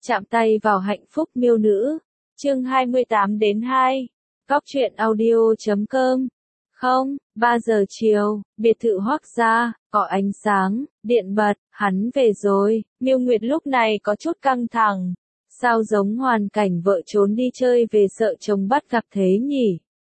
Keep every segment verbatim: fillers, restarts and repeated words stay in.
Chạm tay vào hạnh phúc miêu nữ. Chương hai mươi tám đến hai. Góc truyện audio chấm com. Không, ba giờ chiều, biệt thự Hoắc gia, có ánh sáng, điện bật, hắn về rồi. Miêu Nguyệt lúc này có chút căng thẳng. Sao giống hoàn cảnh vợ trốn đi chơi về sợ chồng bắt gặp thế nhỉ?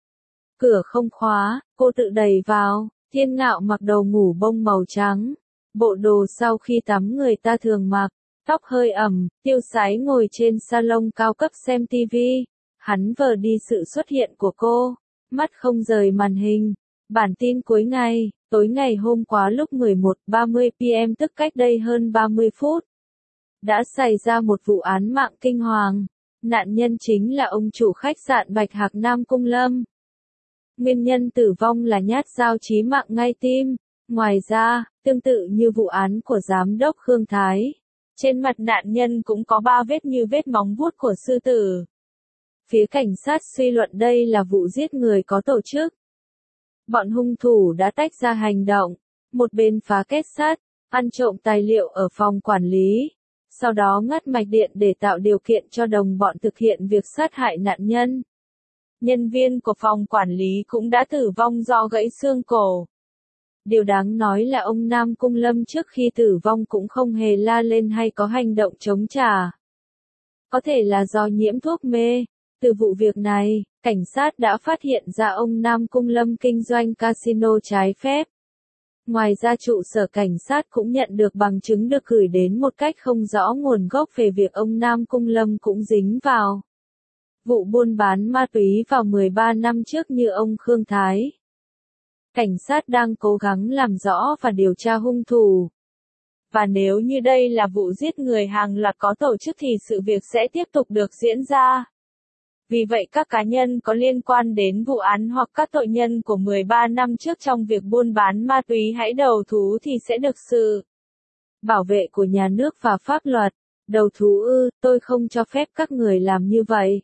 Cửa không khóa, cô tự đẩy vào. Thiên Ngạo mặc đồ ngủ bông màu trắng. Bộ đồ sau khi tắm người ta thường mặc. Tóc hơi ẩm, tiêu sái ngồi trên salon cao cấp xem tivi. Hắn vờ đi sự xuất hiện của cô, mắt không rời màn hình. Bản tin cuối ngày, tối ngày hôm qua lúc mười một giờ ba mươi p m tức cách đây hơn ba mươi phút. Đã xảy ra một vụ án mạng kinh hoàng. Nạn nhân chính là ông chủ khách sạn Bạch Hạc Nam Cung Lâm. Nguyên nhân tử vong là nhát dao chí mạng ngay tim. Ngoài ra, tương tự như vụ án của giám đốc Khương Thái, trên mặt nạn nhân cũng có ba vết như vết móng vuốt của sư tử. Phía cảnh sát suy luận đây là vụ giết người có tổ chức. Bọn hung thủ đã tách ra hành động, một bên phá kết sắt, ăn trộm tài liệu ở phòng quản lý, sau đó ngắt mạch điện để tạo điều kiện cho đồng bọn thực hiện việc sát hại nạn nhân. Nhân viên của phòng quản lý cũng đã tử vong do gãy xương cổ. Điều đáng nói là ông Nam Cung Lâm trước khi tử vong cũng không hề la lên hay có hành động chống trả. Có thể là do nhiễm thuốc mê. Từ vụ việc này, cảnh sát đã phát hiện ra ông Nam Cung Lâm kinh doanh casino trái phép. Ngoài ra trụ sở cảnh sát cũng nhận được bằng chứng được gửi đến một cách không rõ nguồn gốc về việc ông Nam Cung Lâm cũng dính vào vụ buôn bán ma túy vào mười ba năm trước như ông Khương Thái. Cảnh sát đang cố gắng làm rõ và điều tra hung thủ. Và nếu như đây là vụ giết người hàng loạt có tổ chức thì sự việc sẽ tiếp tục được diễn ra. Vì vậy các cá nhân có liên quan đến vụ án hoặc các tội nhân của mười ba năm trước trong việc buôn bán ma túy hãy đầu thú thì sẽ được sự bảo vệ của nhà nước và pháp luật. Đầu thú ư, tôi không cho phép các người làm như vậy.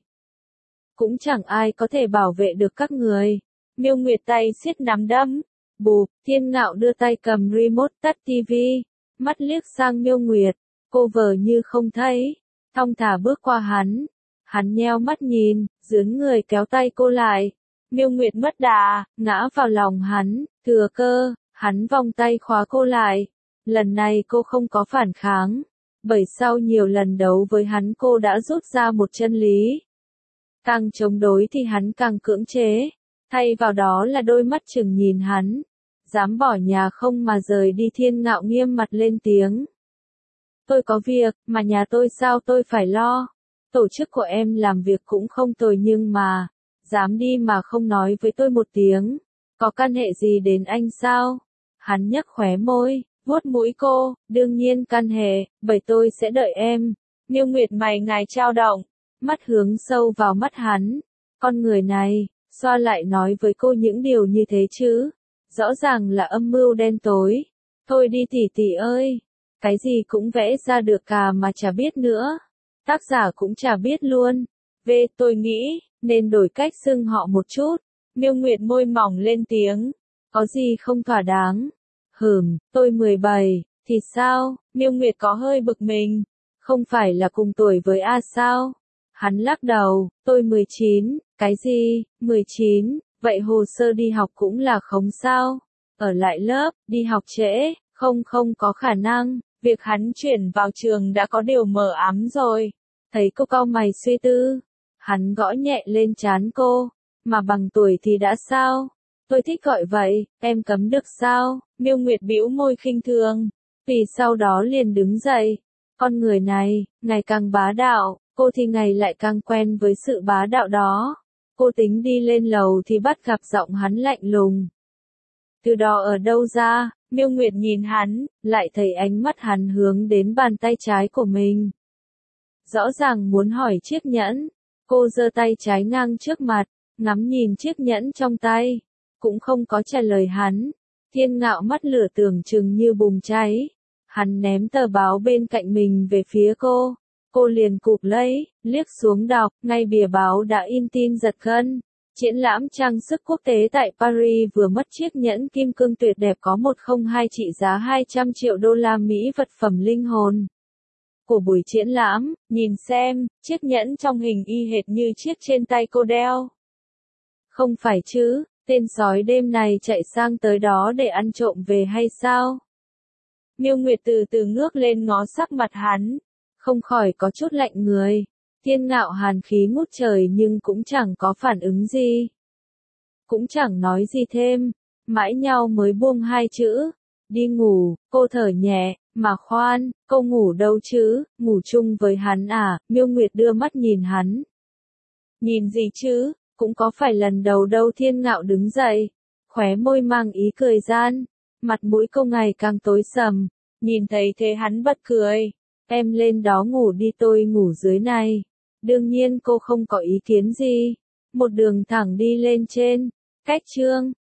Cũng chẳng ai có thể bảo vệ được các người. Miêu Nguyệt tay siết nắm đấm. Bụp, Thiên Ngạo đưa tay cầm remote tắt tivi, mắt liếc sang Miêu Nguyệt, cô vờ như không thấy, thong thả bước qua hắn. Hắn nheo mắt nhìn, dướn người kéo tay cô lại. Miêu Nguyệt mất đà, ngã vào lòng hắn, thừa cơ, hắn vòng tay khóa cô lại. Lần này cô không có phản kháng, bởi sau nhiều lần đấu với hắn cô đã rút ra một chân lý. Càng chống đối thì hắn càng cưỡng chế. Thay vào đó là đôi mắt chừng nhìn hắn. Dám bỏ nhà không mà rời đi. Thiên Ngạo nghiêm mặt lên tiếng. Tôi có việc, mà nhà tôi sao tôi phải lo. Tổ chức của em làm việc cũng không tồi nhưng mà, dám đi mà không nói với tôi một tiếng. Có căn hệ gì đến anh sao? Hắn nhếch khóe môi, vuốt mũi cô, đương nhiên căn hệ, bởi tôi sẽ đợi em. Miêu Nguyệt mày ngài trao động, mắt hướng sâu vào mắt hắn. Con người này, sao lại nói với cô những điều như thế chứ? Rõ ràng là âm mưu đen tối. Thôi đi tỷ tỷ ơi, cái gì cũng vẽ ra được cả mà chả biết nữa. Tác giả cũng chả biết luôn. Về tôi nghĩ, nên đổi cách xưng họ một chút. Miêu Nguyệt môi mỏng lên tiếng. Có gì không thỏa đáng? Hừm, tôi mười bảy, thì sao? Miêu Nguyệt có hơi bực mình. Không phải là cùng tuổi với A sao? Hắn lắc đầu, tôi mười chín, cái gì, mười chín, vậy hồ sơ đi học cũng là không sao? Ở lại lớp, đi học trễ, không không có khả năng, việc hắn chuyển vào trường đã có điều mờ ám rồi. Thấy cô cau mày suy tư, hắn gõ nhẹ lên trán cô, mà bằng tuổi thì đã sao? Tôi thích gọi vậy, em cấm được sao? Miêu Nguyệt bĩu môi khinh thường, vì sau đó liền đứng dậy. Con người này, ngày càng bá đạo, cô thì ngày lại càng quen với sự bá đạo đó. Cô tính đi lên lầu thì bắt gặp giọng hắn lạnh lùng. Từ đó ở đâu ra? Miêu Nguyệt nhìn hắn, lại thấy ánh mắt hắn hướng đến bàn tay trái của mình. Rõ ràng muốn hỏi chiếc nhẫn. Cô giơ tay trái ngang trước mặt, ngắm nhìn chiếc nhẫn trong tay. Cũng không có trả lời hắn. Thiên Ngạo mắt lửa tưởng chừng như bùng cháy. Hắn ném tờ báo bên cạnh mình về phía cô. Cô liền cụp lấy, liếc xuống đọc, ngay bìa báo đã in tin giật gân. Triển lãm trang sức quốc tế tại Paris vừa mất chiếc nhẫn kim cương tuyệt đẹp có một không hai trị giá hai trăm triệu đô la Mỹ vật phẩm linh hồn của buổi triển lãm, nhìn xem, chiếc nhẫn trong hình y hệt như chiếc trên tay cô đeo. Không phải chứ, tên sói đêm này chạy sang tới đó để ăn trộm về hay sao? Miêu Nguyệt từ từ ngước lên ngó sắc mặt hắn, không khỏi có chút lạnh người. Thiên Ngạo hàn khí ngút trời nhưng cũng chẳng có phản ứng gì. Cũng chẳng nói gì thêm, mãi nhau mới buông hai chữ. Đi ngủ, cô thở nhẹ, mà khoan, cô ngủ đâu chứ, ngủ chung với hắn à, Miêu Nguyệt đưa mắt nhìn hắn. Nhìn gì chứ, cũng có phải lần đầu đâu. Thiên Ngạo đứng dậy, khóe môi mang ý cười gian, mặt mũi cô ngày càng tối sầm, nhìn thấy thế hắn bật cười, em lên đó ngủ đi tôi ngủ dưới này. Đương nhiên cô không có ý kiến gì, một đường thẳng đi lên trên, cách chương.